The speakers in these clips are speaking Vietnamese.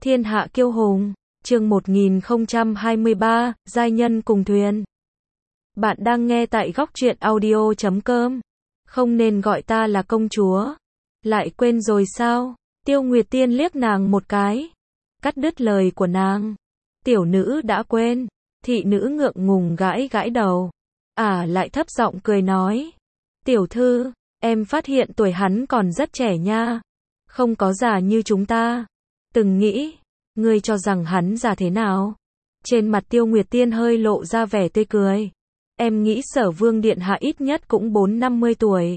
Thiên hạ kiêu hùng, chương 1023, giai nhân cùng thuyền. Bạn đang nghe tại góc truyện audio.com. Không nên gọi ta là công chúa. Lại quên rồi sao? Tiêu Nguyệt Tiên liếc nàng một cái, cắt đứt lời của nàng. Tiểu nữ đã quên. Thị nữ ngượng ngùng gãi gãi đầu. Lại thấp giọng cười nói. Tiểu thư, em phát hiện tuổi hắn còn rất trẻ nha. Không có già như chúng ta. Từng nghĩ, ngươi cho rằng hắn già thế nào? Trên mặt Tiêu Nguyệt Tiên hơi lộ ra vẻ tươi cười. Em nghĩ Sở Vương điện hạ ít nhất cũng 40-50 tuổi.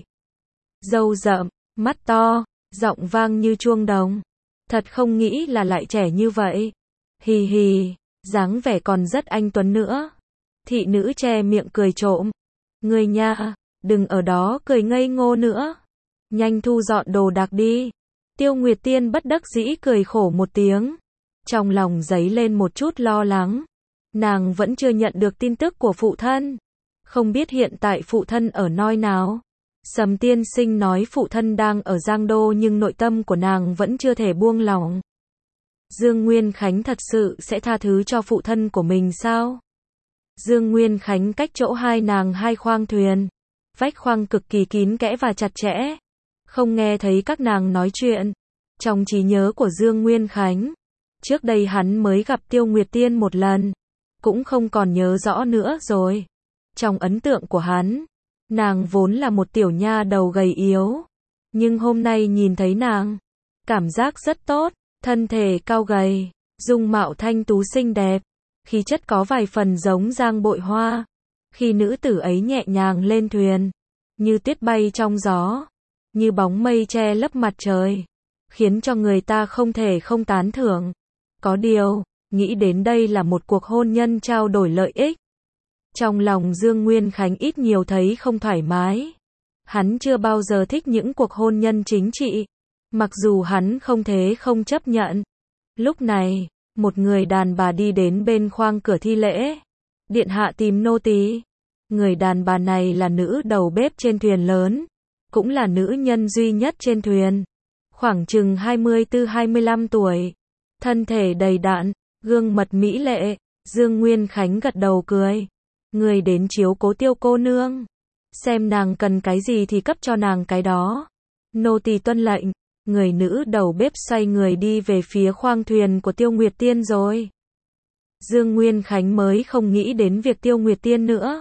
Râu rậm, mắt to, giọng vang như chuông đồng. Thật không nghĩ là lại trẻ như vậy. Hì hì, dáng vẻ còn rất anh tuấn nữa. Thị nữ che miệng cười trộm. Ngươi nha, đừng ở đó cười ngây ngô nữa. Nhanh thu dọn đồ đạc đi. Tiêu Nguyệt Tiên bất đắc dĩ cười khổ một tiếng. Trong lòng dấy lên một chút lo lắng. Nàng vẫn chưa nhận được tin tức của phụ thân. Không biết hiện tại phụ thân ở nơi nào. Sầm tiên sinh nói phụ thân đang ở Giang Đô nhưng nội tâm của nàng vẫn chưa thể buông lỏng. Dương Nguyên Khánh thật sự sẽ tha thứ cho phụ thân của mình sao? Dương Nguyên Khánh cách chỗ hai nàng 2 khoang thuyền. Vách khoang cực kỳ kín kẽ và chặt chẽ. Không nghe thấy các nàng nói chuyện. Trong trí nhớ của Dương Nguyên Khánh, trước đây hắn mới gặp Tiêu Nguyệt Tiên một lần, cũng không còn nhớ rõ nữa rồi. Trong ấn tượng của hắn, nàng vốn là một tiểu nha đầu gầy yếu, nhưng hôm nay nhìn thấy nàng, cảm giác rất tốt, thân thể cao gầy, dung mạo thanh tú xinh đẹp, khí chất có vài phần giống Giang Bội Hoa. Khi nữ tử ấy nhẹ nhàng lên thuyền, như tuyết bay trong gió, như bóng mây che lấp mặt trời, khiến cho người ta không thể không tán thưởng. Có điều, nghĩ đến đây là một cuộc hôn nhân trao đổi lợi ích. Trong lòng Dương Nguyên Khánh ít nhiều thấy không thoải mái. Hắn chưa bao giờ thích những cuộc hôn nhân chính trị. Mặc dù hắn không thế không chấp nhận. Lúc này, một người đàn bà đi đến bên khoang cửa thi lễ. Điện hạ tìm nô tỳ. Người đàn bà này là nữ đầu bếp trên thuyền lớn. Cũng là nữ nhân duy nhất trên thuyền. Khoảng chừng 24-25 tuổi. Thân thể đầy đặn, gương mặt mỹ lệ. Dương Nguyên Khánh gật đầu cười. Người đến chiếu cố Tiêu cô nương. Xem nàng cần cái gì thì cấp cho nàng cái đó. Nô tỳ tuân lệnh. Người nữ đầu bếp xoay người đi về phía khoang thuyền của Tiêu Nguyệt Tiên rồi. Dương Nguyên Khánh mới không nghĩ đến việc Tiêu Nguyệt Tiên nữa.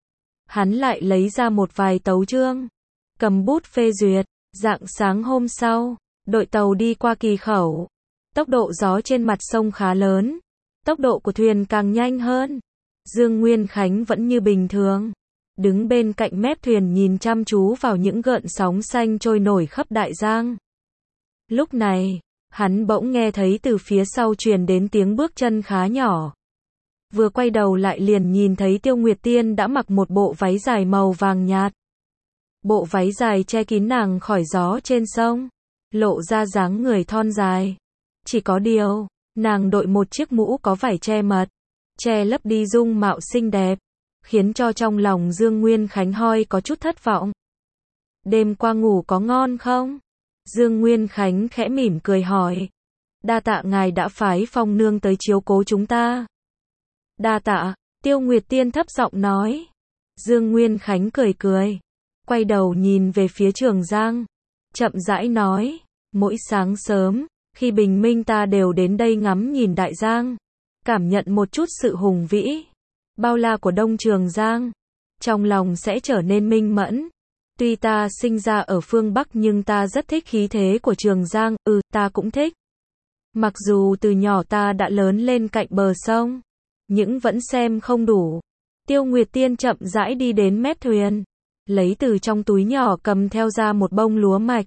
Hắn lại lấy ra một vài tấu chương, cầm bút phê duyệt. Rạng sáng hôm sau, đội tàu đi qua Kỳ Khẩu. Tốc độ gió trên mặt sông khá lớn. Tốc độ của thuyền càng nhanh hơn. Dương Nguyên Khánh vẫn như bình thường, đứng bên cạnh mép thuyền nhìn chăm chú vào những gợn sóng xanh trôi nổi khắp đại giang. Lúc này, hắn bỗng nghe thấy từ phía sau truyền đến tiếng bước chân khá nhỏ. Vừa quay đầu lại liền nhìn thấy Tiêu Nguyệt Tiên đã mặc một bộ váy dài màu vàng nhạt. Bộ váy dài che kín nàng khỏi gió trên sông, lộ ra dáng người thon dài. Chỉ có điều, nàng đội một chiếc mũ có vải che mật, che lấp đi dung mạo xinh đẹp, khiến cho trong lòng Dương Nguyên Khánh hơi có chút thất vọng. Đêm qua ngủ có ngon không? Dương Nguyên Khánh khẽ mỉm cười hỏi. Đa tạ ngài đã phái Phong nương tới chiếu cố chúng ta. Đa tạ, Tiêu Nguyệt Tiên thấp giọng nói. Dương Nguyên Khánh cười cười, quay đầu nhìn về phía Trường Giang, chậm rãi nói, mỗi sáng sớm, khi bình minh ta đều đến đây ngắm nhìn đại giang, cảm nhận một chút sự hùng vĩ, bao la của Đông Trường Giang, trong lòng sẽ trở nên minh mẫn. Tuy ta sinh ra ở phương Bắc nhưng ta rất thích khí thế của Trường Giang, ta cũng thích. Mặc dù từ nhỏ ta đã lớn lên cạnh bờ sông, nhưng vẫn xem không đủ. Tiêu Nguyệt Tiên chậm rãi đi đến mép thuyền, lấy từ trong túi nhỏ cầm theo ra một bông lúa mạch.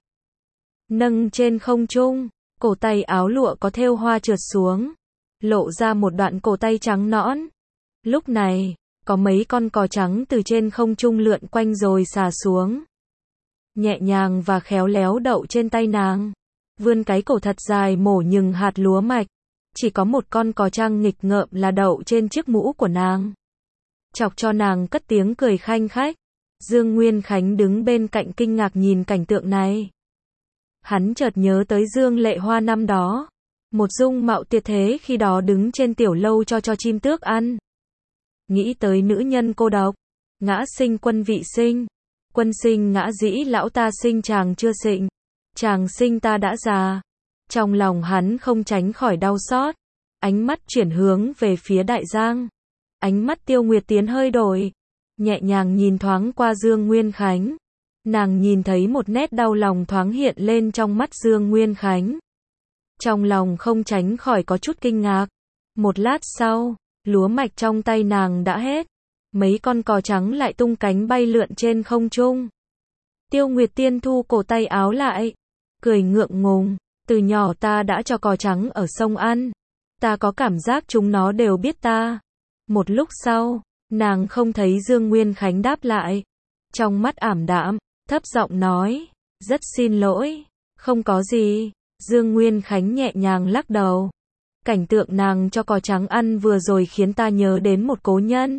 Nâng trên không trung, cổ tay áo lụa có thêu hoa trượt xuống, lộ ra một đoạn cổ tay trắng nõn. Lúc này, có mấy con cò trắng từ trên không trung lượn quanh rồi xà xuống. Nhẹ nhàng và khéo léo đậu trên tay nàng. Vươn cái cổ thật dài mổ nhừng hạt lúa mạch. Chỉ có một con cò trăng nghịch ngợm là đậu trên chiếc mũ của nàng. Chọc cho nàng cất tiếng cười khanh khách. Dương Nguyên Khánh đứng bên cạnh kinh ngạc nhìn cảnh tượng này. Hắn chợt nhớ tới Dương Lệ Hoa năm đó. Một dung mạo tuyệt thế khi đó đứng trên tiểu lâu cho chim tước ăn. Nghĩ tới nữ nhân cô độc. Ngã sinh quân vị sinh. Quân sinh ngã dĩ lão ta sinh chàng chưa sịnh. Chàng sinh ta đã già. Trong lòng hắn không tránh khỏi đau xót. Ánh mắt chuyển hướng về phía đại giang. Ánh mắt Tiêu Nguyệt Tiến hơi đổi. Nhẹ nhàng nhìn thoáng qua Dương Nguyên Khánh. Nàng nhìn thấy một nét đau lòng thoáng hiện lên trong mắt Dương Nguyên Khánh. Trong lòng không tránh khỏi có chút kinh ngạc. Một lát sau, lúa mạch trong tay nàng đã hết. Mấy con cò trắng lại tung cánh bay lượn trên không trung. Tiêu Nguyệt Tiên thu cổ tay áo lại. Cười ngượng ngùng. Từ nhỏ ta đã cho cò trắng ở sông ăn. Ta có cảm giác chúng nó đều biết ta. Một lúc sau, nàng không thấy Dương Nguyên Khánh đáp lại. Trong mắt ảm đạm, thấp giọng nói. Rất xin lỗi. Không có gì. Dương Nguyên Khánh nhẹ nhàng lắc đầu. Cảnh tượng nàng cho cò trắng ăn vừa rồi khiến ta nhớ đến một cố nhân.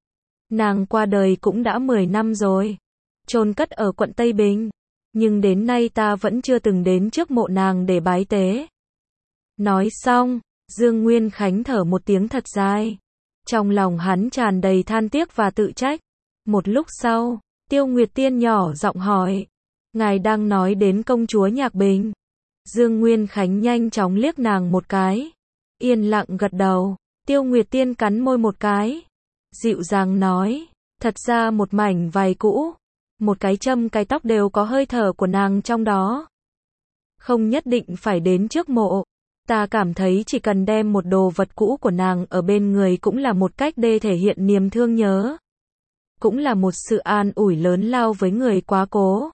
Nàng qua đời cũng đã 10 năm rồi. Chôn cất ở quận Tây Bình. Nhưng đến nay ta vẫn chưa từng đến trước mộ nàng để bái tế. Nói xong, Dương Nguyên Khánh thở một tiếng thật dài. Trong lòng hắn tràn đầy than tiếc và tự trách. Một lúc sau, Tiêu Nguyệt Tiên nhỏ giọng hỏi. Ngài đang nói đến công chúa Nhạc Bình. Dương Nguyên Khánh nhanh chóng liếc nàng một cái. Yên lặng gật đầu. Tiêu Nguyệt Tiên cắn môi một cái. Dịu dàng nói. Thật ra một mảnh vải cũ. Một cái châm cái tóc đều có hơi thở của nàng trong đó. Không nhất định phải đến trước mộ. Ta cảm thấy chỉ cần đem một đồ vật cũ của nàng ở bên người cũng là một cách để thể hiện niềm thương nhớ. Cũng là một sự an ủi lớn lao với người quá cố.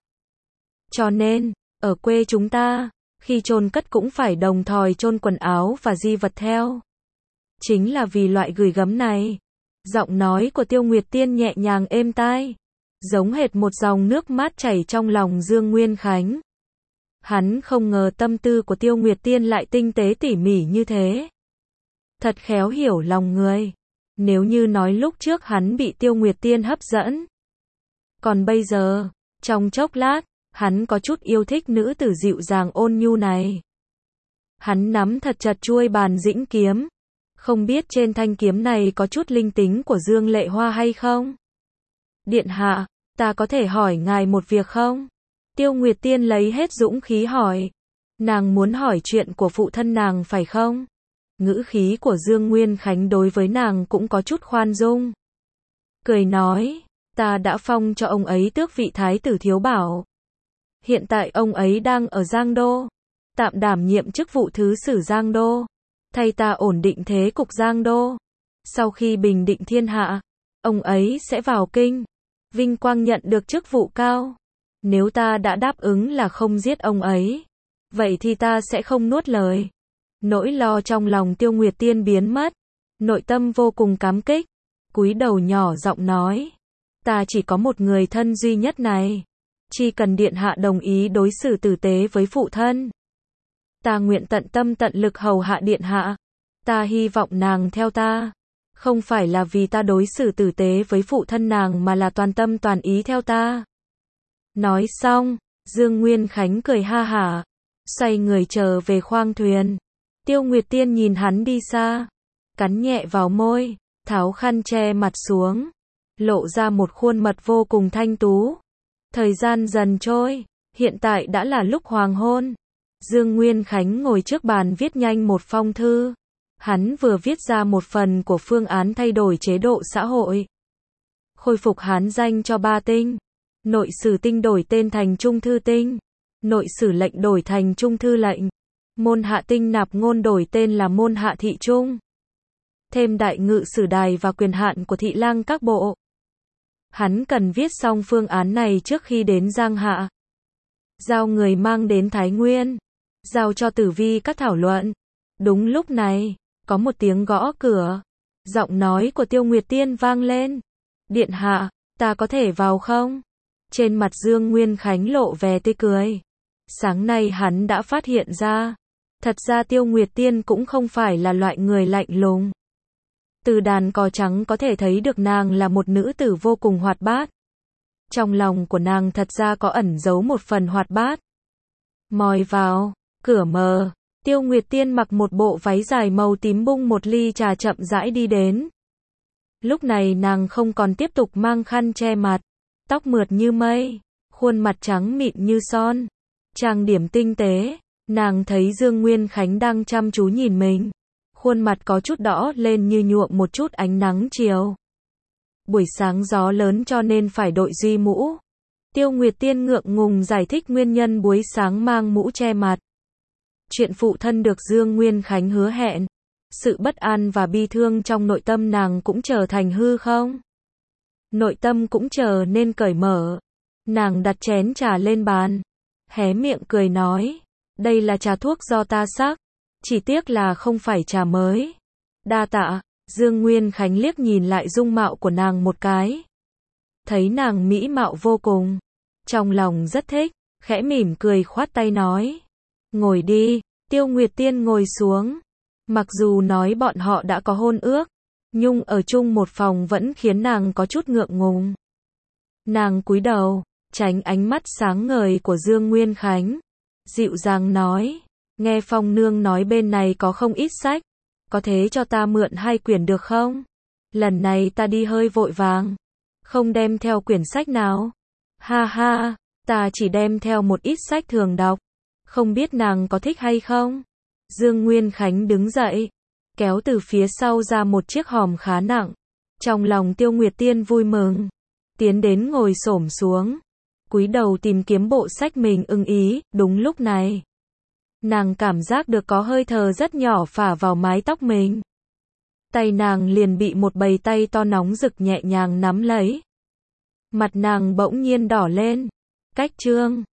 Cho nên, ở quê chúng ta, khi chôn cất cũng phải đồng thời chôn quần áo và di vật theo. Chính là vì loại gửi gắm này. Giọng nói của Tiêu Nguyệt Tiên nhẹ nhàng êm tai. Giống hệt một dòng nước mát chảy trong lòng Dương Nguyên Khánh. Hắn không ngờ tâm tư của Tiêu Nguyệt Tiên lại tinh tế tỉ mỉ như thế. Thật khéo hiểu lòng người. Nếu như nói lúc trước hắn bị Tiêu Nguyệt Tiên hấp dẫn. Còn bây giờ, trong chốc lát, hắn có chút yêu thích nữ tử dịu dàng ôn nhu này. Hắn nắm thật chặt chuôi bàn dĩnh kiếm. Không biết trên thanh kiếm này có chút linh tính của Dương Lệ Hoa hay không? Điện hạ, ta có thể hỏi ngài một việc không? Tiêu Nguyệt Tiên lấy hết dũng khí hỏi. Nàng muốn hỏi chuyện của phụ thân nàng phải không? Ngữ khí của Dương Nguyên Khánh đối với nàng cũng có chút khoan dung. Cười nói, ta đã phong cho ông ấy tước vị thái tử thiếu bảo. Hiện tại ông ấy đang ở Giang Đô. Tạm đảm nhiệm chức vụ thứ sử Giang Đô. Thay ta ổn định thế cục Giang Đô. Sau khi bình định thiên hạ, ông ấy sẽ vào kinh. Vinh quang nhận được chức vụ cao. Nếu ta đã đáp ứng là không giết ông ấy, vậy thì ta sẽ không nuốt lời. Nỗi lo trong lòng Tiêu Nguyệt Tiên biến mất. Nội tâm vô cùng cảm kích. Cúi đầu nhỏ giọng nói. Ta chỉ có một người thân duy nhất này. Chỉ cần điện hạ đồng ý đối xử tử tế với phụ thân. Ta nguyện tận tâm tận lực hầu hạ điện hạ. Ta hy vọng nàng theo ta. Không phải là vì ta đối xử tử tế với phụ thân nàng mà là toàn tâm toàn ý theo ta. Nói xong, Dương Nguyên Khánh cười ha hả. Xoay người trở về khoang thuyền. Tiêu Nguyệt Tiên nhìn hắn đi xa. Cắn nhẹ vào môi. Tháo khăn che mặt xuống. Lộ ra một khuôn mặt vô cùng thanh tú. Thời gian dần trôi. Hiện tại đã là lúc hoàng hôn. Dương Nguyên Khánh ngồi trước bàn viết nhanh một phong thư. Hắn vừa viết ra một phần của phương án thay đổi chế độ xã hội. Khôi phục Hán danh cho 3 tinh. Nội sử tinh đổi tên thành Trung Thư Tinh. Nội sử lệnh đổi thành Trung Thư Lệnh. Môn hạ tinh nạp ngôn đổi tên là Môn Hạ Thị Trung. Thêm đại ngự sử đài và quyền hạn của thị lang các bộ. Hắn cần viết xong phương án này trước khi đến Giang Hạ. Giao người mang đến Thái Nguyên. Giao cho Tử Vi các thảo luận. Đúng lúc này, có một tiếng gõ cửa. Giọng nói của Tiêu Nguyệt Tiên vang lên. Điện hạ, ta có thể vào không? Trên mặt Dương Nguyên Khánh lộ vẻ tươi cười. Sáng nay hắn đã phát hiện ra. Thật ra Tiêu Nguyệt Tiên cũng không phải là loại người lạnh lùng. Từ đàn cò trắng có thể thấy được nàng là một nữ tử vô cùng hoạt bát. Trong lòng của nàng thật ra có ẩn giấu một phần hoạt bát. Mòi vào, cửa mở. Tiêu Nguyệt Tiên mặc một bộ váy dài màu tím bưng một ly trà chậm rãi đi đến. Lúc này nàng không còn tiếp tục mang khăn che mặt, tóc mượt như mây, khuôn mặt trắng mịn như son, trang điểm tinh tế. Nàng thấy Dương Nguyên Khánh đang chăm chú nhìn mình, khuôn mặt có chút đỏ lên như nhuộm một chút ánh nắng chiều. Buổi sáng gió lớn cho nên phải đội duy mũ. Tiêu Nguyệt Tiên ngượng ngùng giải thích nguyên nhân buổi sáng mang mũ che mặt. Chuyện phụ thân được Dương Nguyên Khánh hứa hẹn. Sự bất an và bi thương trong nội tâm nàng cũng trở thành hư không. Nội tâm cũng trở nên cởi mở. Nàng đặt chén trà lên bàn, hé miệng cười nói, đây là trà thuốc do ta sắc, chỉ tiếc là không phải trà mới. Đa tạ. Dương Nguyên Khánh liếc nhìn lại dung mạo của nàng một cái. Thấy nàng mỹ mạo vô cùng, trong lòng rất thích, khẽ mỉm cười khoát tay nói, ngồi đi. Tiêu Nguyệt Tiên ngồi xuống. Mặc dù nói bọn họ đã có hôn ước, nhưng ở chung một phòng vẫn khiến nàng có chút ngượng ngùng. Nàng cúi đầu, tránh ánh mắt sáng ngời của Dương Nguyên Khánh, dịu dàng nói, nghe Phong nương nói bên này có không ít sách, có thế cho ta mượn 2 quyển được không? Lần này ta đi hơi vội vàng, không đem theo quyển sách nào. Ha ha, ta chỉ đem theo một ít sách thường đọc, không biết nàng có thích hay không? Dương Nguyên Khánh đứng dậy, kéo từ phía sau ra một chiếc hòm khá nặng. Trong lòng Tiêu Nguyệt Tiên vui mừng, tiến đến ngồi xổm xuống, cúi đầu tìm kiếm bộ sách mình ưng ý. Đúng lúc này, nàng cảm giác được có hơi thở rất nhỏ phả vào mái tóc mình. Tay nàng liền bị một bầy tay to nóng rực nhẹ nhàng nắm lấy. Mặt nàng bỗng nhiên đỏ lên. Cách chương